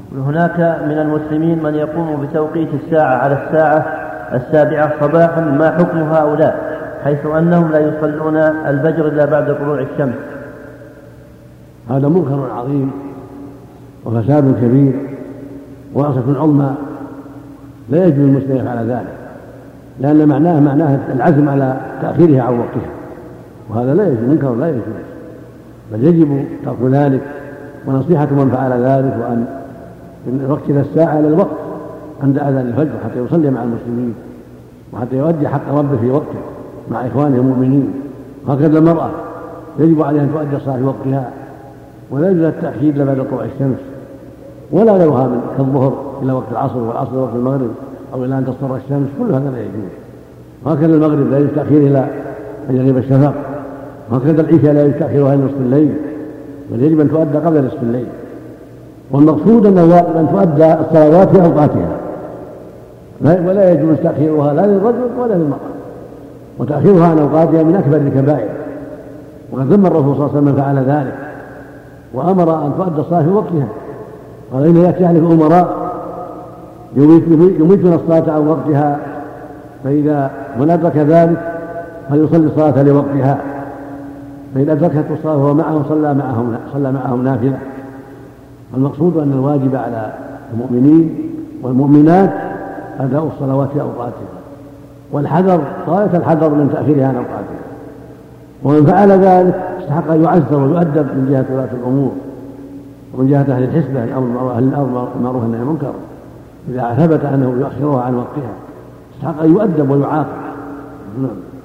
هناك من المسلمين من يقوم بتوقيت الساعة على الساعة 7 صباحا، ما حكم هؤلاء حيث أنهم لا يصلون الفجر إلا بعد طلوع الشمس؟ هذا منكر عظيم وفساد كبير وعصية عظمى، لا يجوز المسلم يفعل ذلك، لأن معناه العزم على تأخيرها عن وقتها، وهذا لا يجوز، منكر لا يجوز، بل يجب ترك ذلك ونصيحة من فعل ذلك، وأن يركز الساعة على الوقت عند أذان الفجر حتى يصلي مع المسلمين وحتى يؤدي حق ربه في وقته مع إخوانه المؤمنين. هكذا المرأة يجب عليها أن تؤدي الصلاة في وقتها، ولا يجوز التأخير إلا بعد طلوع الشمس، ولا غيرها من كالظهر إلى وقت العصر والعصر إلى وقت المغرب أو إلى أن تصفر الشمس، كل هذا لا يجوز. وهكذا المغرب لا يجوز تأخير إلى أن يغيب الشفق، وهكذا العشاء لا يجوز تأخيرها إلى نصف الليل، بل يجب أن تؤدى قبل نصف الليل. والمقصود أن تؤدى الصلوات في أوقاتها، ولا يجوز تأخيرها لا للرجل ولا للمرأة، وتأخيرها عن أوقاتها من أكبر الكبائر، وقد ذم الرسول صلى الله عليه وسلم من فعل ذلك وأمر أن تؤدى الصلاة في وقتها، قال إن يأتي عليك أمراء يميتون الصلاة عن وقتها، فإذا من أدرك ذلك فليصلي الصلاة لوقتها، فإن أدركته الصلاة وهو معهم صلى معهم نافلة. المقصود أن الواجب على المؤمنين والمؤمنات أداء الصلوات في أوقاتها، والحذر غاية الحذر من تأخيرها عن أوقاتها، ومن فعل ذلك استحق أن يعذر ويؤدب من جهة ولاة الأمور ومن جهة أهل الحسبة أهل الأرض المعروف عن المنكر، إذا ثبت أنه يؤخرها عن وقتها استحق أن يؤدب ويعاقب.